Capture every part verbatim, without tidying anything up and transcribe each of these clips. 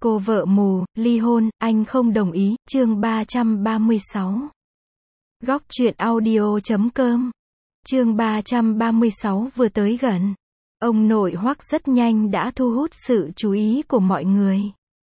Cô vợ mù, ly hôn, anh không đồng ý, chương ba trăm ba mươi sáu. Góc truyện audio chấm com. Chương ba trăm ba mươi sáu vừa tới gần. Ông nội Hoắc rất nhanh đã thu hút sự chú ý của mọi người.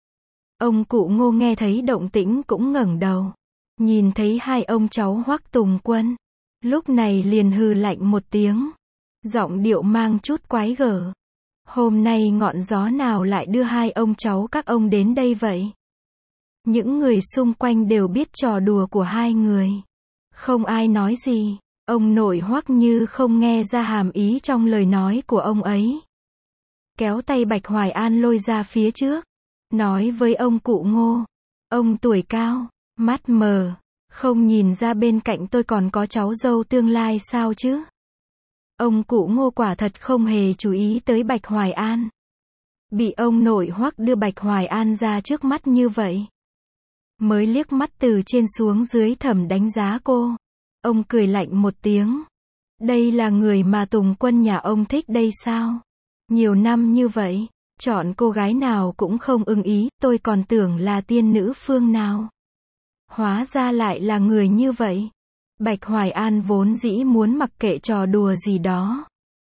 Ông cụ Ngô nghe thấy động tĩnh cũng ngẩng đầu. Nhìn thấy hai ông cháu Hoắc Tùng Quân. Lúc này liền hừ lạnh một tiếng. Giọng điệu mang chút quái gở. Hôm nay ngọn gió nào lại đưa hai ông cháu các ông đến đây vậy? Những người xung quanh đều biết trò đùa của hai người. Không ai nói gì. Ông nội Hoắc như không nghe ra hàm ý trong lời nói của ông ấy. Kéo tay Bạch Hoài An lôi ra phía trước. Nói với ông cụ Ngô. Ông tuổi cao, mắt mờ. Không nhìn ra bên cạnh tôi còn có cháu dâu tương lai sao chứ? Ông cụ Ngô quả thật không hề chú ý tới Bạch Hoài An. Bị ông nội Hoắc đưa Bạch Hoài An ra trước mắt như vậy. Mới liếc mắt từ trên xuống dưới thầm đánh giá cô. Ông cười lạnh một tiếng. Đây là người mà Tùng Quân nhà ông thích đây sao? Nhiều năm như vậy, chọn cô gái nào cũng không ưng ý, tôi còn tưởng là tiên nữ phương nào. Hóa ra lại là người như vậy. Bạch Hoài An vốn dĩ muốn mặc kệ trò đùa gì đó.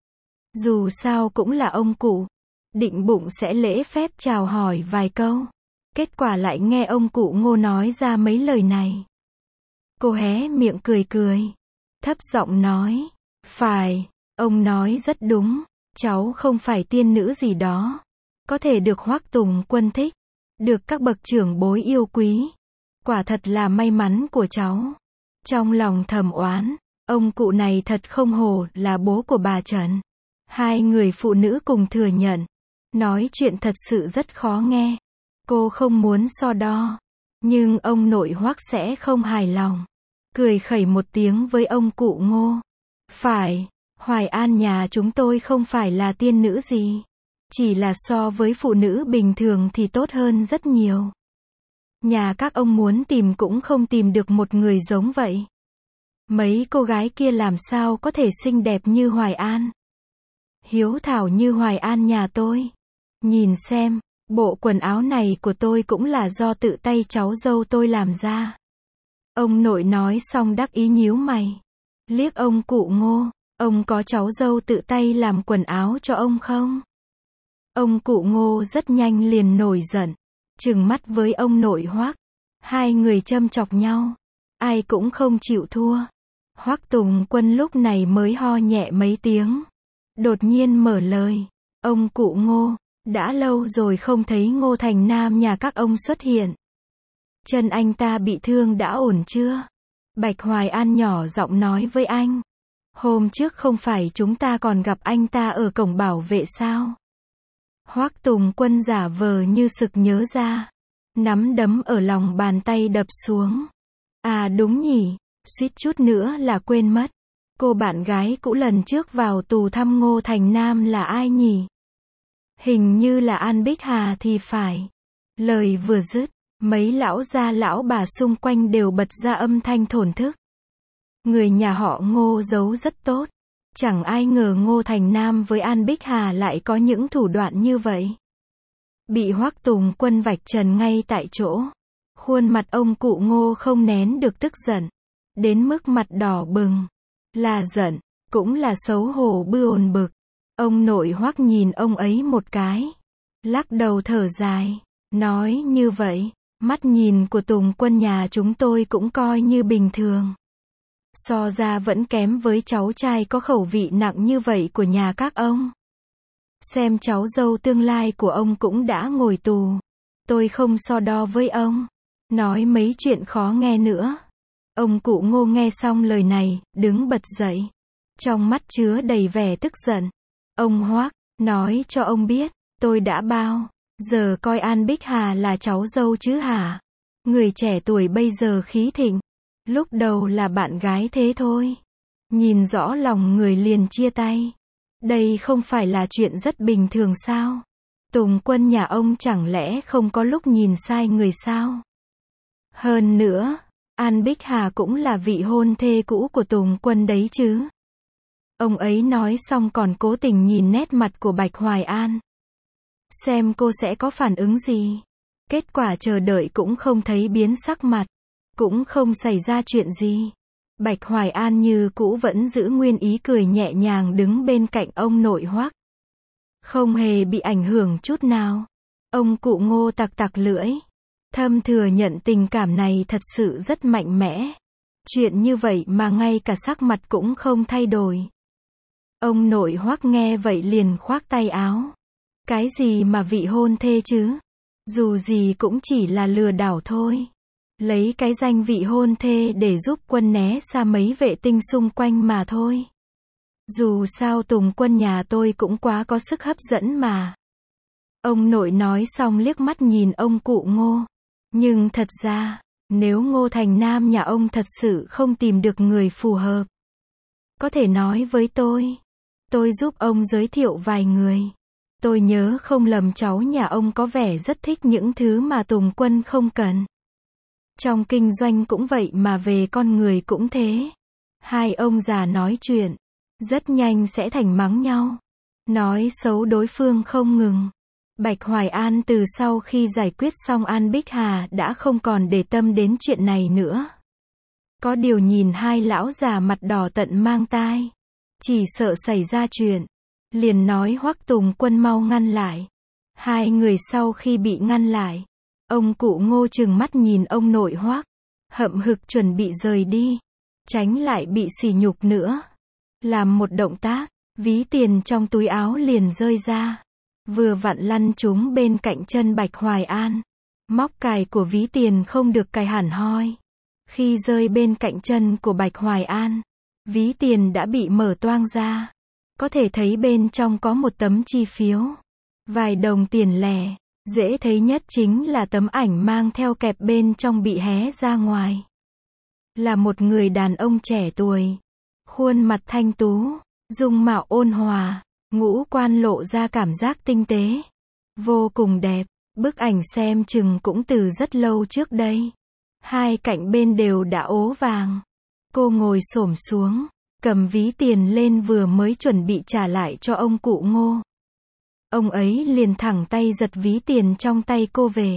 Dù sao cũng là ông cụ. Định bụng sẽ lễ phép chào hỏi vài câu. Kết quả lại nghe ông cụ Ngô nói ra mấy lời này. Cô hé miệng cười cười. Thấp giọng nói. Phải, ông nói rất đúng. Cháu không phải tiên nữ gì đó. Có thể được Hoắc Tùng Quân thích. Được các bậc trưởng bối yêu quý. Quả thật là may mắn của cháu. Trong lòng thầm oán, ông cụ này thật không hổ là bố của bà Trần. Hai người phụ nữ cùng thừa nhận. Nói chuyện thật sự rất khó nghe. Cô không muốn so đo. Nhưng ông nội Hoắc sẽ không hài lòng. Cười khẩy một tiếng với ông cụ Ngô. Phải, Hoài An nhà chúng tôi không phải là tiên nữ gì. Chỉ là so với phụ nữ bình thường thì tốt hơn rất nhiều. Nhà các ông muốn tìm cũng không tìm được một người giống vậy. Mấy cô gái kia làm sao có thể xinh đẹp như Hoài An. Hiếu thảo như Hoài An nhà tôi. Nhìn xem, bộ quần áo này của tôi cũng là do tự tay cháu dâu tôi làm ra. Ông nội nói xong đắc ý nhíu mày. Liếc ông cụ Ngô, ông có cháu dâu tự tay làm quần áo cho ông không? Ông cụ Ngô rất nhanh liền nổi giận. Trừng mắt với ông nội Hoắc. Hai người châm chọc nhau. Ai cũng không chịu thua. Hoắc Tùng Quân lúc này mới ho nhẹ mấy tiếng. Đột nhiên mở lời. Ông cụ Ngô, đã lâu rồi không thấy Ngô Thành Nam nhà các ông xuất hiện. Chân anh ta bị thương đã ổn chưa? Bạch Hoài An nhỏ giọng nói với anh. Hôm trước không phải chúng ta còn gặp anh ta ở cổng bảo vệ sao? Hoắc Tùng Quân giả vờ như sực nhớ ra. Nắm đấm ở lòng bàn tay đập xuống. À đúng nhỉ, suýt chút nữa là quên mất. Cô bạn gái cũ lần trước vào tù thăm Ngô Thành Nam là ai nhỉ? Hình như là An Bích Hà thì phải. Lời vừa dứt, mấy lão gia lão bà xung quanh đều bật ra âm thanh thổn thức. Người nhà họ Ngô giấu rất tốt. Chẳng ai ngờ Ngô Thành Nam với An Bích Hà lại có những thủ đoạn như vậy. Bị Hoắc Tùng Quân vạch trần ngay tại chỗ. Khuôn mặt ông cụ Ngô không nén được tức giận. Đến mức mặt đỏ bừng. Là giận, cũng là xấu hổ bươn bực. Ông nội Hoắc nhìn ông ấy một cái. Lắc đầu thở dài. Nói như vậy, mắt nhìn của Tùng Quân nhà chúng tôi cũng coi như bình thường. So ra vẫn kém với cháu trai có khẩu vị nặng như vậy của nhà các ông. Xem cháu dâu tương lai của ông cũng đã ngồi tù. Tôi không so đo với ông. Nói mấy chuyện khó nghe nữa. Ông cụ Ngô nghe xong lời này, đứng bật dậy. Trong mắt chứa đầy vẻ tức giận. Ông Hoắc, nói cho ông biết, tôi đã bao giờ coi An Bích Hà là cháu dâu chứ hả? Người trẻ tuổi bây giờ khí thịnh. Lúc đầu là bạn gái thế thôi. Nhìn rõ lòng người liền chia tay. Đây không phải là chuyện rất bình thường sao? Tùng Quân nhà ông chẳng lẽ không có lúc nhìn sai người sao? Hơn nữa, An Bích Hà cũng là vị hôn thê cũ của Tùng Quân đấy chứ. Ông ấy nói xong còn cố tình nhìn nét mặt của Bạch Hoài An. Xem cô sẽ có phản ứng gì. Kết quả chờ đợi cũng không thấy biến sắc mặt. Cũng không xảy ra chuyện gì. Bạch Hoài An như cũ vẫn giữ nguyên ý cười nhẹ nhàng đứng bên cạnh ông nội Hoắc. Không hề bị ảnh hưởng chút nào. Ông cụ Ngô tặc tặc lưỡi. Thâm thừa nhận tình cảm này thật sự rất mạnh mẽ. Chuyện như vậy mà ngay cả sắc mặt cũng không thay đổi. Ông nội Hoắc nghe vậy liền khoác tay áo. Cái gì mà vị hôn thê chứ? Dù gì cũng chỉ là lừa đảo thôi. Lấy cái danh vị hôn thê để giúp Quân né xa mấy vệ tinh xung quanh mà thôi. Dù sao Tùng Quân nhà tôi cũng quá có sức hấp dẫn mà. Ông nội nói xong liếc mắt nhìn ông cụ Ngô. Nhưng thật ra, nếu Ngô Thành Nam nhà ông thật sự không tìm được người phù hợp, có thể nói với tôi. Tôi giúp ông giới thiệu vài người. Tôi nhớ không lầm cháu nhà ông có vẻ rất thích những thứ mà Tùng Quân không cần. Trong kinh doanh cũng vậy mà về con người cũng thế. Hai ông già nói chuyện, rất nhanh sẽ thành mắng nhau. Nói xấu đối phương không ngừng. Bạch Hoài An từ sau khi giải quyết xong An Bích Hà đã không còn để tâm đến chuyện này nữa. Có điều nhìn hai lão già mặt đỏ tận mang tai. Chỉ sợ xảy ra chuyện. Liền nói Hoắc Tùng Quân mau ngăn lại. Hai người sau khi bị ngăn lại. Ông cụ Ngô trừng mắt nhìn ông nội Hoắc. Hậm hực chuẩn bị rời đi. Tránh lại bị sỉ nhục nữa. Làm một động tác. Ví tiền trong túi áo liền rơi ra. Vừa vặn lăn trúng bên cạnh chân Bạch Hoài An. Móc cài của ví tiền không được cài hẳn hoi. Khi rơi bên cạnh chân của Bạch Hoài An, ví tiền đã bị mở toang ra. Có thể thấy bên trong có một tấm chi phiếu. Vài đồng tiền lẻ. Dễ thấy nhất chính là tấm ảnh mang theo kẹp bên trong bị hé ra ngoài. Là một người đàn ông trẻ tuổi. Khuôn mặt thanh tú. Dung mạo ôn hòa. Ngũ quan lộ ra cảm giác tinh tế. Vô cùng đẹp. Bức ảnh xem chừng cũng từ rất lâu trước đây. Hai cạnh bên đều đã ố vàng. Cô ngồi xổm xuống. Cầm ví tiền lên vừa mới chuẩn bị trả lại cho ông cụ Ngô. Ông ấy liền thẳng tay giật ví tiền trong tay cô về.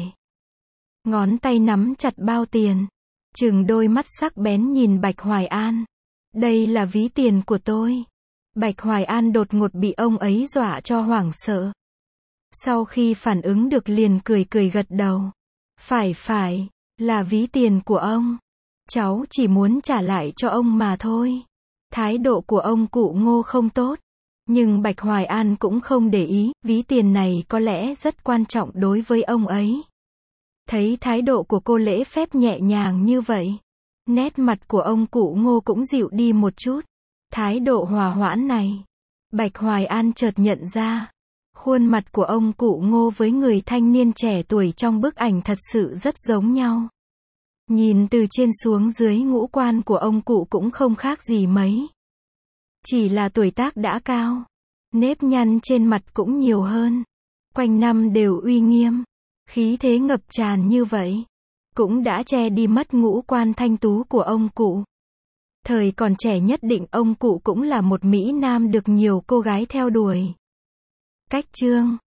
Ngón tay nắm chặt bao tiền. Chừng đôi mắt sắc bén nhìn Bạch Hoài An. Đây là ví tiền của tôi. Bạch Hoài An đột ngột bị ông ấy dọa cho hoảng sợ. Sau khi phản ứng được liền cười cười gật đầu. Phải phải, là ví tiền của ông. Cháu chỉ muốn trả lại cho ông mà thôi. Thái độ của ông cụ Ngô không tốt. Nhưng Bạch Hoài An cũng không để ý, ví tiền này có lẽ rất quan trọng đối với ông ấy. Thấy thái độ của cô lễ phép nhẹ nhàng như vậy. Nét mặt của ông cụ Ngô cũng dịu đi một chút. Thái độ hòa hoãn này. Bạch Hoài An chợt nhận ra. Khuôn mặt của ông cụ Ngô với người thanh niên trẻ tuổi trong bức ảnh thật sự rất giống nhau. Nhìn từ trên xuống dưới ngũ quan của ông cụ cũng không khác gì mấy. Chỉ là tuổi tác đã cao. Nếp nhăn trên mặt cũng nhiều hơn. Quanh năm đều uy nghiêm. Khí thế ngập tràn như vậy. Cũng đã che đi mất ngũ quan thanh tú của ông cụ. Thời còn trẻ nhất định ông cụ cũng là một mỹ nam được nhiều cô gái theo đuổi. Cách chương